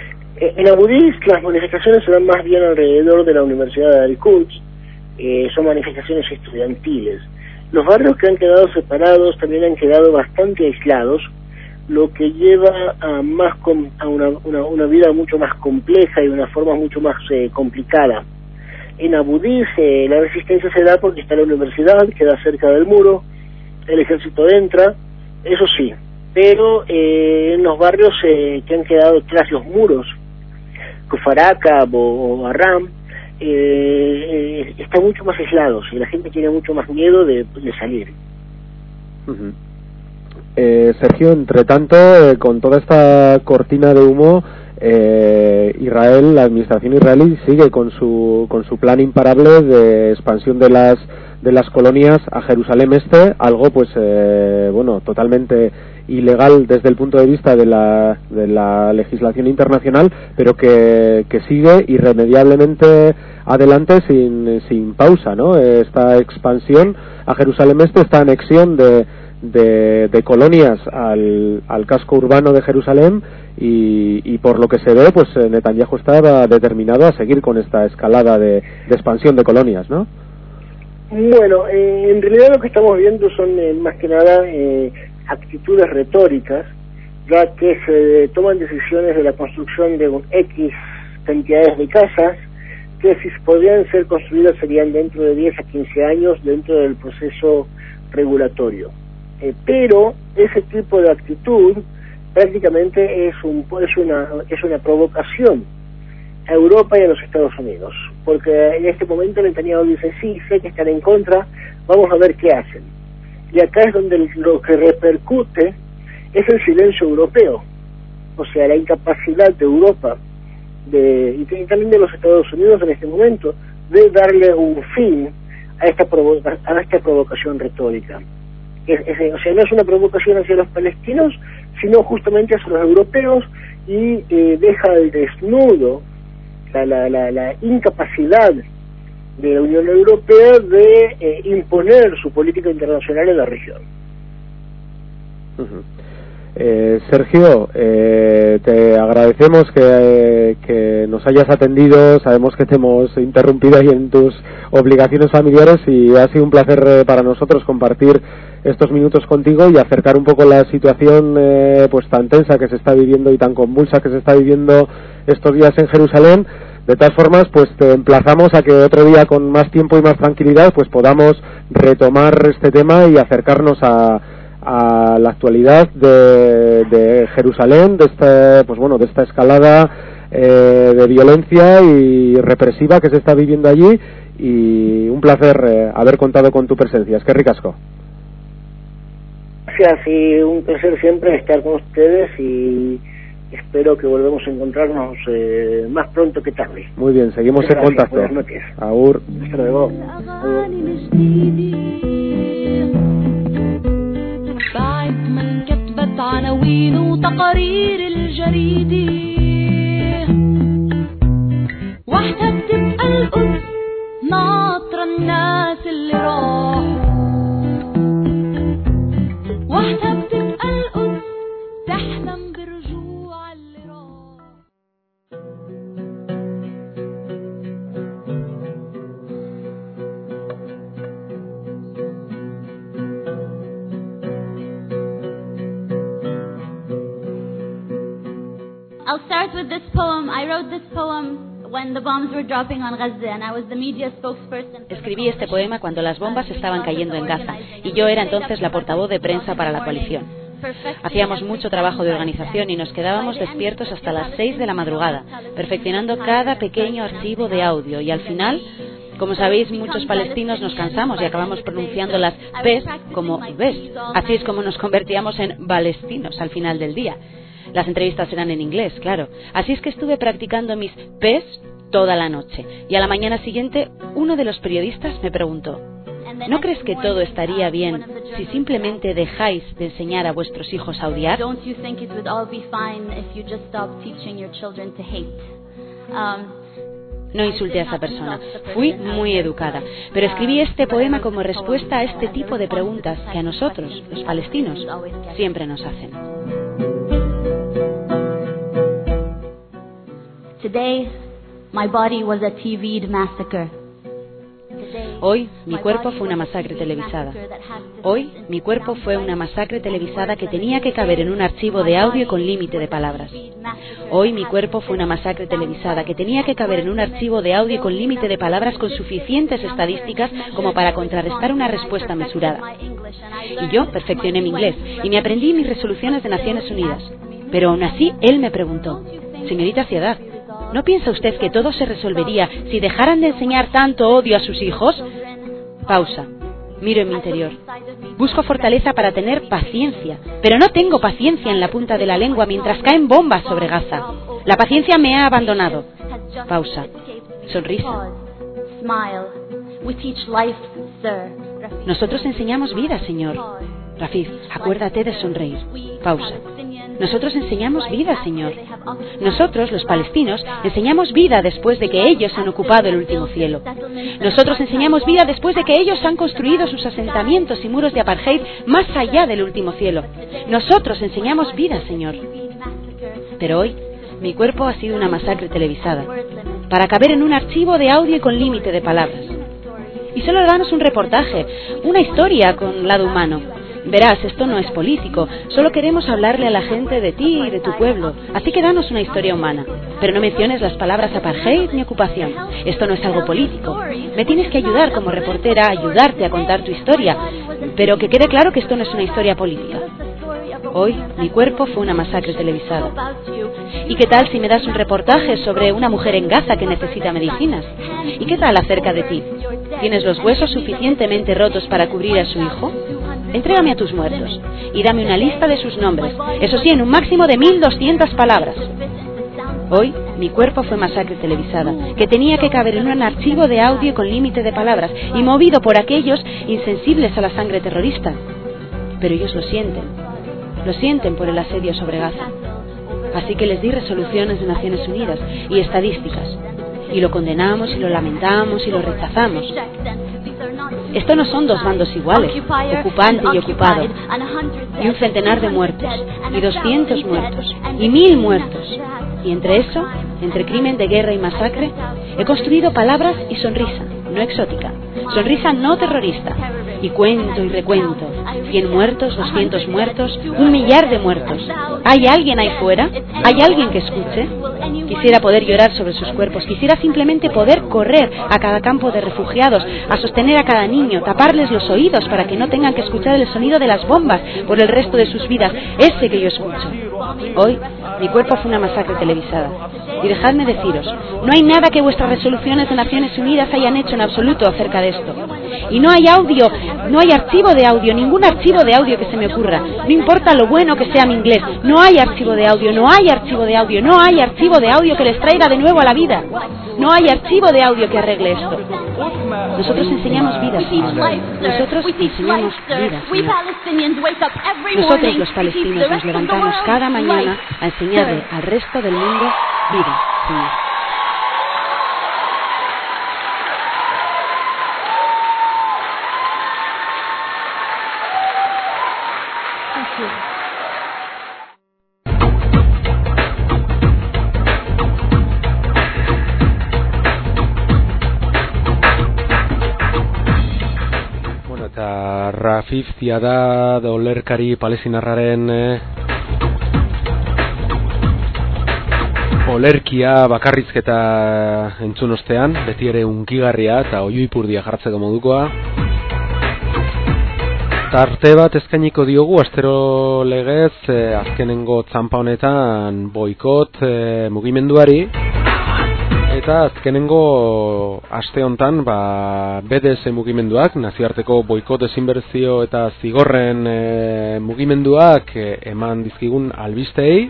En Abu Dis las manifestaciones se dan más bien alrededor de la Universidad de Al-Quds. Eh, son manifestaciones estudiantiles. Los barrios que han quedado separados también han quedado bastante aislados, lo que lleva a más com a una, una, una vida mucho más compleja y una forma mucho más eh, complicada. En Abu Dis eh, la resistencia se da porque está la universidad, queda cerca del muro, el ejército entra, eso sí, pero eh, en los barrios eh, que han quedado tras los muros, Kufaraka o, o Aram, Eh, eh, están mucho más aislados y la gente tiene mucho más miedo de, de salir. Uh-huh. eh, Sergio, entre tanto, eh, con toda esta cortina de humo, eh, Israel, la administración israelí sigue con su con su plan imparable de expansión de las de las colonias a Jerusalén Este, algo pues eh, bueno totalmente ilegal desde el punto de vista de la de la legislación internacional, pero que, que sigue irremediablemente adelante sin sin pausa, ¿no? Esta expansión a Jerusalén Este, esta anexión de de, de colonias al, al casco urbano de Jerusalén y, y por lo que se ve, pues Netanyahu estaba determinado a seguir con esta escalada de, de expansión de colonias, ¿no? Bueno, eh, en realidad lo que estamos viendo son eh, más que nada eh, actitudes retóricas, ya que se toman decisiones de la construcción de un X cantidades de casas que si podrían ser construidas serían dentro de diez a quince años dentro del proceso regulatorio. Eh, pero ese tipo de actitud prácticamente es un es una es una provocación a Europa y a los Estados Unidos, porque en este momento Netanyahu dice sí, sé que están en contra, vamos a ver qué hacen. Y acá es donde lo que repercute es el silencio europeo, o sea, la incapacidad de Europa de, y también de los Estados Unidos en este momento de darle un fin a esta provo a esta provocación retórica. Es, es, o sea, no es una provocación hacia los palestinos, sino justamente hacia los europeos, y eh, deja al desnudo la, la, la, la incapacidad de la Unión Europea de eh, imponer su política internacional en la región. Uh-huh. Eh, Sergio, eh, te agradecemos que, eh, que nos hayas atendido. Sabemos que te hemos interrumpido ahí en tus obligaciones familiares y ha sido un placer eh, para nosotros compartir estos minutos contigo y acercar un poco la situación eh, pues tan tensa que se está viviendo y tan convulsa que se está viviendo estos días en Jerusalén. De todas formas, pues te emplazamos a que otro día con más tiempo y más tranquilidad pues podamos retomar este tema y acercarnos a a la actualidad de, de Jerusalén, de esta, pues bueno, de esta escalada eh, de violencia y represiva que se está viviendo allí, y un placer eh, haber contado con tu presencia. Es que ricasco. Gracias, y un placer siempre estar con ustedes, y espero que volvamos a encontrarnos eh, más pronto que tarde. Muy bien, seguimos Muchas en gracias, contacto. buenas noches. Agur. Hasta luego. بعد ما انكتبت عناوين وتقارير الجريدة وحدها بتبقى القدس ناطرة الناس اللي راحوا وحدها بتبقى القدس تحلم برجوع اللي راح. I'll start with this poem. I wrote this poem when the bombs were dropping on Gaza and I was the media spokesperson. Escribí este poema cuando las bombas estaban cayendo en Gaza y yo era entonces la portavoz de prensa para la coalición. Hacíamos mucho trabajo de organización y nos quedábamos despiertos hasta las seis de la madrugada, perfeccionando cada pequeño archivo de audio, y al final, como sabéis, muchos palestinos nos cansamos y acabamos pronunciando las P's como ves. Así es como nos convertíamos en balestinos al final del día. Las entrevistas eran en inglés, claro. Así es que estuve practicando mis P's toda la noche. Y a la mañana siguiente, uno de los periodistas me preguntó: ¿no crees que todo estaría bien si simplemente dejáis de enseñar a vuestros hijos a odiar? No insulté a esa persona. Fui muy educada. Pero escribí este poema como respuesta a este tipo de preguntas que a nosotros, los palestinos, siempre nos hacen. Today, my body was a T V'd massacre. Hoy, mi cuerpo fue una masacre televisada. Hoy, mi cuerpo fue una masacre televisada que tenía que caber en un archivo de audio con límite de palabras. Hoy, mi cuerpo fue una masacre televisada que tenía que caber en un archivo de audio con límite de palabras con suficientes estadísticas como para contrarrestar una respuesta mesurada. Y yo perfeccioné mi inglés y me aprendí mis resoluciones de Naciones Unidas. Pero aún así, él me preguntó: señorita Ciudad, ¿no piensa usted que todo se resolvería si dejaran de enseñar tanto odio a sus hijos? Pausa. Miro en mi interior. Busco fortaleza para tener paciencia, pero no tengo paciencia en la punta de la lengua mientras caen bombas sobre Gaza. La paciencia me ha abandonado. Pausa. Sonrisa. Nosotros enseñamos vida, señor. Rafid, acuérdate de sonreír. Pausa. Nosotros enseñamos vida, señor. Nosotros, los palestinos, enseñamos vida después de que ellos han ocupado el último cielo. Nosotros enseñamos vida después de que ellos han construido sus asentamientos y muros de apartheid más allá del último cielo. Nosotros enseñamos vida, señor. Pero hoy, mi cuerpo ha sido una masacre televisada, para caber en un archivo de audio con límite de palabras. Y solo danos un reportaje, una historia con lado humano. Verás, esto no es político, solo queremos hablarle a la gente de ti y de tu pueblo, así que danos una historia humana. Pero no menciones las palabras apartheid ni ocupación, esto no es algo político. Me tienes que ayudar como reportera a ayudarte a contar tu historia, Pero que quede claro que esto no es una historia política. Hoy, mi cuerpo fue una masacre televisada. ¿Y qué tal si me das un reportaje sobre una mujer en Gaza que necesita medicinas? ¿Y qué tal acerca de ti? ¿Tienes los huesos suficientemente rotos para cubrir a su hijo? Entrégame a tus muertos y dame una lista de sus nombres, eso sí, en un máximo de mil doscientas palabras. Hoy, mi cuerpo fue masacre televisada, que tenía que caber en un archivo de audio con límite de palabras y movido por aquellos insensibles a la sangre terrorista. Pero ellos lo sienten, lo sienten por el asedio sobre Gaza. Así que les di resoluciones de Naciones Unidas y estadísticas, y lo condenamos y lo lamentamos y lo rechazamos. Esto no son dos bandos iguales, ocupante y ocupado, y un centenar de muertos, y doscientos muertos, y mil muertos. Y entre eso, entre crimen de guerra y masacre, he construido palabras y sonrisa, no exótica, sonrisa no terrorista, y cuento y recuento, cien muertos, doscientos muertos, un millar de muertos. ¿Hay alguien ahí fuera? ¿Hay alguien que escuche? Quisiera poder llorar sobre sus cuerpos, quisiera simplemente poder correr a cada campo de refugiados, a sostener a cada niño, taparles los oídos para que no tengan que escuchar el sonido de las bombas por el resto de sus vidas, ese que yo escucho. Hoy, mi cuerpo fue una masacre televisada. Y dejadme deciros, no hay nada que vuestras resoluciones de Naciones Unidas hayan hecho en absoluto acerca de esto. Y no hay audio, no hay archivo de audio, ningún archivo de audio que se me ocurra. No importa lo bueno que sea mi inglés, no hay archivo de audio, no hay archivo de audio, no hay archivo de audio que les traiga de nuevo a la vida. No hay archivo de audio que arregle esto. Nosotros enseñamos vidas, Señor. Nosotros enseñamos vidas, Señor. Nosotros los palestinos nos levantamos cada mañana a enseñarle al resto del mundo vida, Señor. Eta Rafif Ziadat olerkari palestinarraren eh, olerkia bakarrizketa entzun ostean, beti ere unkigarria eta oiuipurdia jartzeko modukoa. Tarte bat eskainiko diogu astero legez eh, azkenengo txanpa honetan boikot eh, mugimenduari. Eta azkenengo aste hontan ba, B D S mugimenduak, nazioarteko boikot desinbertsio eta zigorren e, mugimenduak e, eman dizkigun albistei.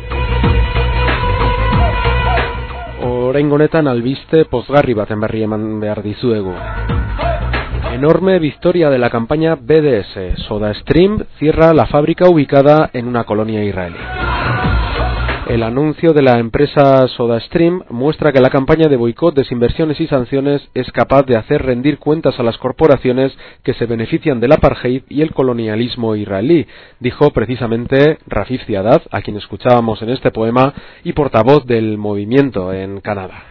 Oraingo honetan albiste pozgarri baten berri eman behar dizuegu. Enorme victoria de la campaña B D S. SodaStream cierra la fábrica ubicada en una colonia israelí. El anuncio de la empresa SodaStream muestra que la campaña de boicot, desinversiones y sanciones es capaz de hacer rendir cuentas a las corporaciones que se benefician del apartheid y el colonialismo israelí, dijo precisamente Rafif Ziadat, a quien escuchábamos en este poema, y portavoz del movimiento en Canadá.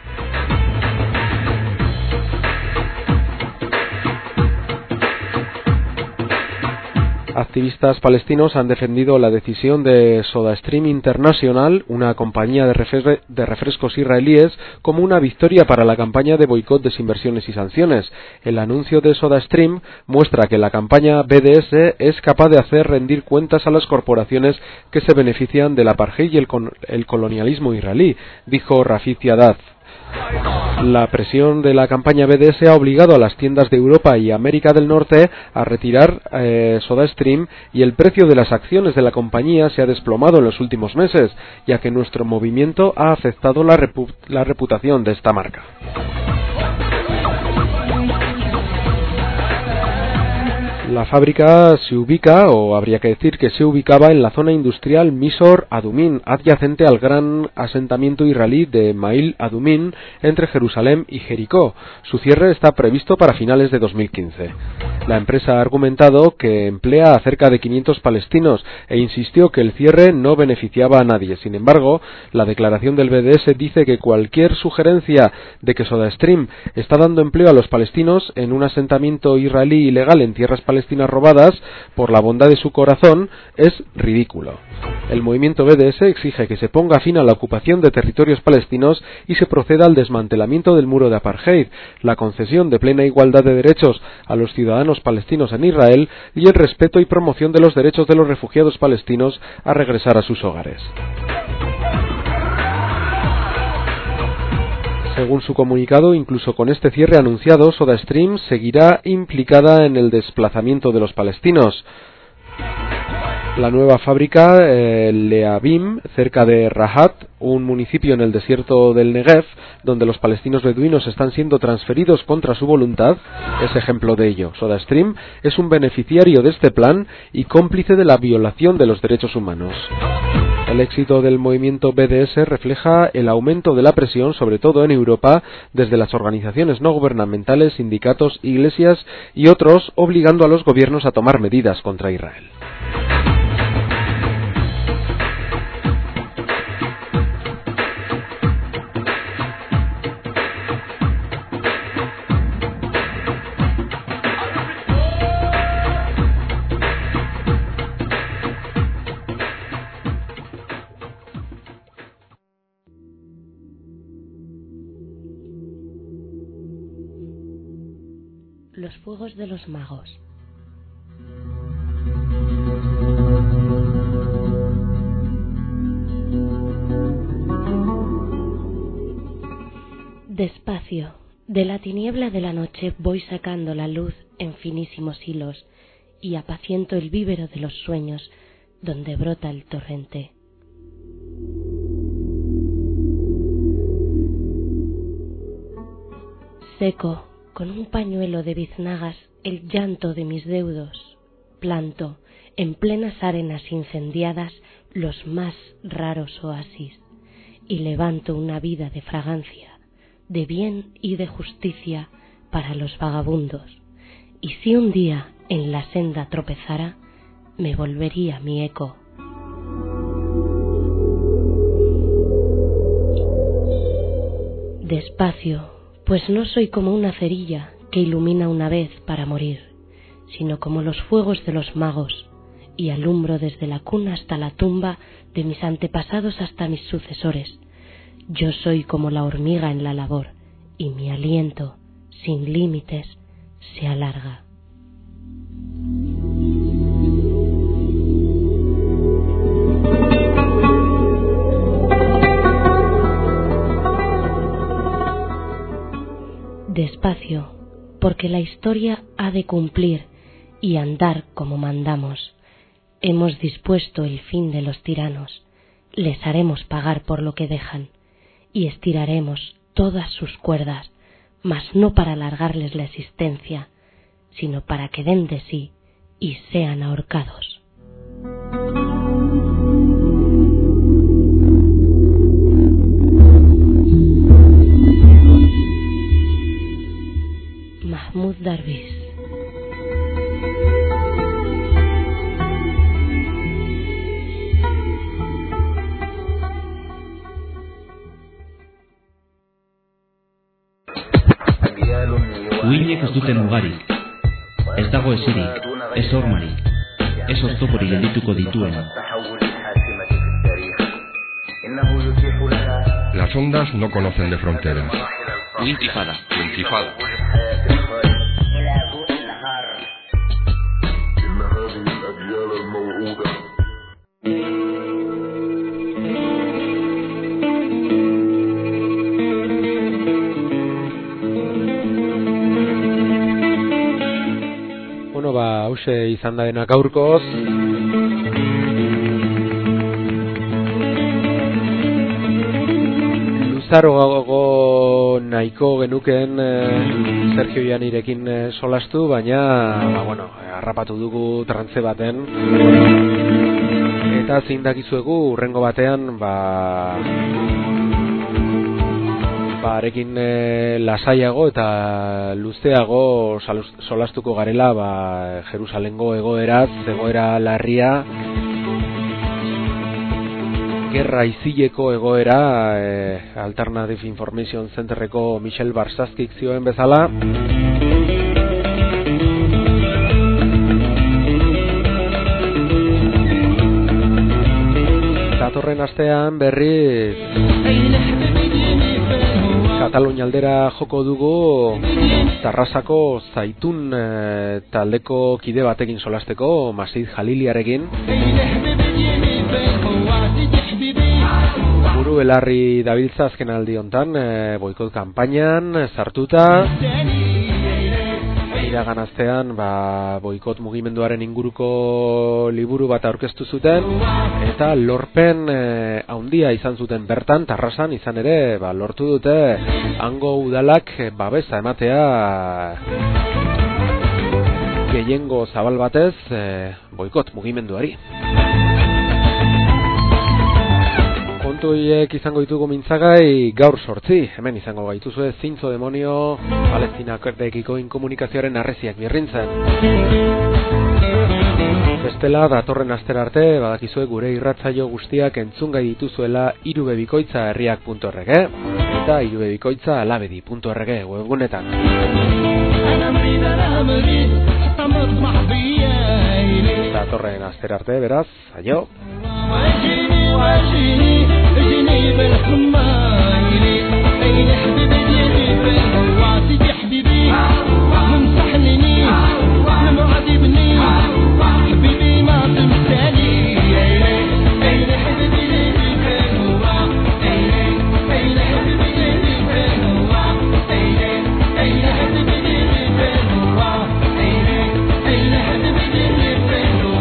Activistas palestinos han defendido la decisión de SodaStream International, una compañía de, refres- de refrescos israelíes, como una victoria para la campaña de boicot, desinversiones y sanciones. El anuncio de SodaStream muestra que la campaña B D S es capaz de hacer rendir cuentas a las corporaciones que se benefician del apartheid y el, con- el colonialismo israelí, dijo Rafif Ziadat. La presión de la campaña B D S ha obligado a las tiendas de Europa y América del Norte a retirar eh, SodaStream, y el precio de las acciones de la compañía se ha desplomado en los últimos meses, ya que nuestro movimiento ha afectado la, repu- la reputación de esta marca. La fábrica se ubica, o habría que decir que se ubicaba, en la zona industrial Misor Adumín, adyacente al gran asentamiento israelí de Mail Adumín, entre Jerusalén y Jericó. Su cierre está previsto para finales de dos mil quince. La empresa ha argumentado que emplea a cerca de quinientos palestinos e insistió que el cierre no beneficiaba a nadie. Sin embargo, la declaración del B D S dice que cualquier sugerencia de que SodaStream está dando empleo a los palestinos en un asentamiento israelí ilegal en tierras palestinas palestinas robadas por la bondad de su corazón es ridículo. El movimiento B D S exige que se ponga fin a la ocupación de territorios palestinos y se proceda al desmantelamiento del muro de apartheid, la concesión de plena igualdad de derechos a los ciudadanos palestinos en Israel y el respeto y promoción de los derechos de los refugiados palestinos a regresar a sus hogares. Según su comunicado, incluso con este cierre anunciado, SodaStream seguirá implicada en el desplazamiento de los palestinos. La nueva fábrica, eh, Lehavim, cerca de Rahat, un municipio en el desierto del Negev, donde los palestinos beduinos están siendo transferidos contra su voluntad, es ejemplo de ello. SodaStream es un beneficiario de este plan y cómplice de la violación de los derechos humanos. El éxito del movimiento B D S refleja el aumento de la presión, sobre todo en Europa, desde las organizaciones no gubernamentales, sindicatos, iglesias y otros, obligando a los gobiernos a tomar medidas contra Israel. Los fuegos de los magos. Despacio, de la tiniebla de la noche voy sacando la luz en finísimos hilos y apaciento el vívero de los sueños donde brota el torrente. Seco con un pañuelo de biznagas el llanto de mis deudos, planto en plenas arenas incendiadas los más raros oasis y levanto una vida de fragancia, de bien y de justicia para los vagabundos, y si un día en la senda tropezara, me volvería mi eco. Despacio, pues no soy como una cerilla que ilumina una vez para morir, sino como los fuegos de los magos, y alumbro desde la cuna hasta la tumba de mis antepasados hasta mis sucesores. Yo soy como la hormiga en la labor, y mi aliento, sin límites, se alarga. Despacio, porque la historia ha de cumplir y andar como mandamos. Hemos dispuesto el fin de los tiranos, les haremos pagar por lo que dejan, y estiraremos todas sus cuerdas, mas no para alargarles la existencia, sino para que den de sí y sean ahorcados. Mahmoud Darwish. Uhinek ez duten mugarik, ez dago esirik, ez hormarik, ez oztoporik geldituko dituen. Las ondas no conocen de fronteras. Intifada. Intifada. Bueno, ba, hause izan da denak gaurkoz. Luzaroago nahiko genuken eh, Sergio Ianirekin eh, solastu, baina ba, bueno, harrapatu dugu trantze baten. Eta zein dakizuegu urrengo batean ba Barekin e, lasaiago eta luzeago solastuko garela ba, Jerusalengo egoeraz, egoera larria, gerra izileko egoera, e, Alternative Information Centerreko Michel Barzazkik zioen bezala. datorren astean berriz Katalunia aldera joko dugu Tarrasako Zaitun e, taldeko kide batekin solasteko, Masid Jaliliarekin. Buru belarri dabiltza azken aldi hontan, e, boikot kanpainan sartuta. Iragan astean ba, boikot mugimenduaren inguruko liburu bat aurkeztu zuten, eta lorpen e, handia izan zuten bertan, Tarrasan izan ere, ba, lortu dute hango udalak babesa ematea gehiengo zabal batez e, boikot mugimenduari. Kontu horiek izango ditugu mintzagai gaur sortzi, hemen izango gaituzue Zintzo Demonio, Palestinarekiko inkomunikazioaren arreziak birrintzen. Bestela, datorren astera arte, badakizue gure irratzaio guztiak entzungai dituzuela irubebikoitza herriak puntu org eta irubebikoitza alabedi puntu org webgunetan. Datorren astera arte, beraz, aio! اجيني بالخمايلي اين حبيبي ديري فين هو سيدي حبيبي ممسحني معذبني حبيبي ما تمثالي اين حبيبي ديري فين هو اين حبيبي ديري فين هو اين حبيبي ديري فين هو اين حبيبي ديري فين هو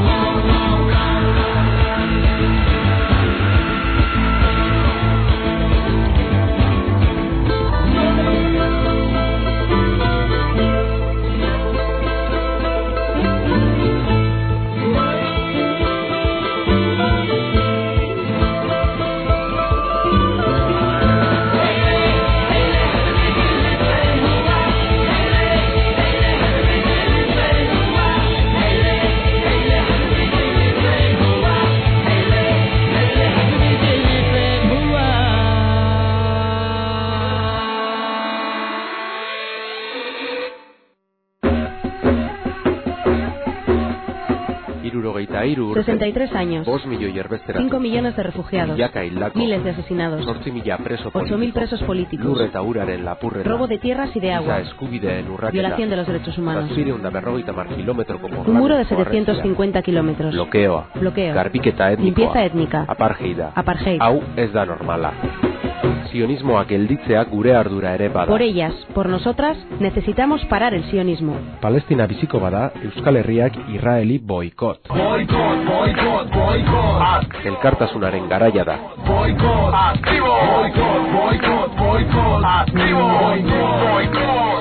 sesenta y tres años, cinco millones de refugiados, miles de asesinados, ocho mil presos políticos, robo de tierras y de agua, violación de los derechos humanos, un muro de setecientos cincuenta kilómetros, bloqueo, limpieza étnica, apartheid. Hau ez da normala. Sionismoak gelditzeak gure ardura ere bada. Por ellas, por nosotras, necesitamos parar el sionismo. Palestina biziko bada, Euskal Herriak Israeli boikot. Boikot, boikot, boikot. Elkartasunaren garaia da. Boikot, aktibo. Boikot, boikot, boikot. Aktibo. Boikot, boikot.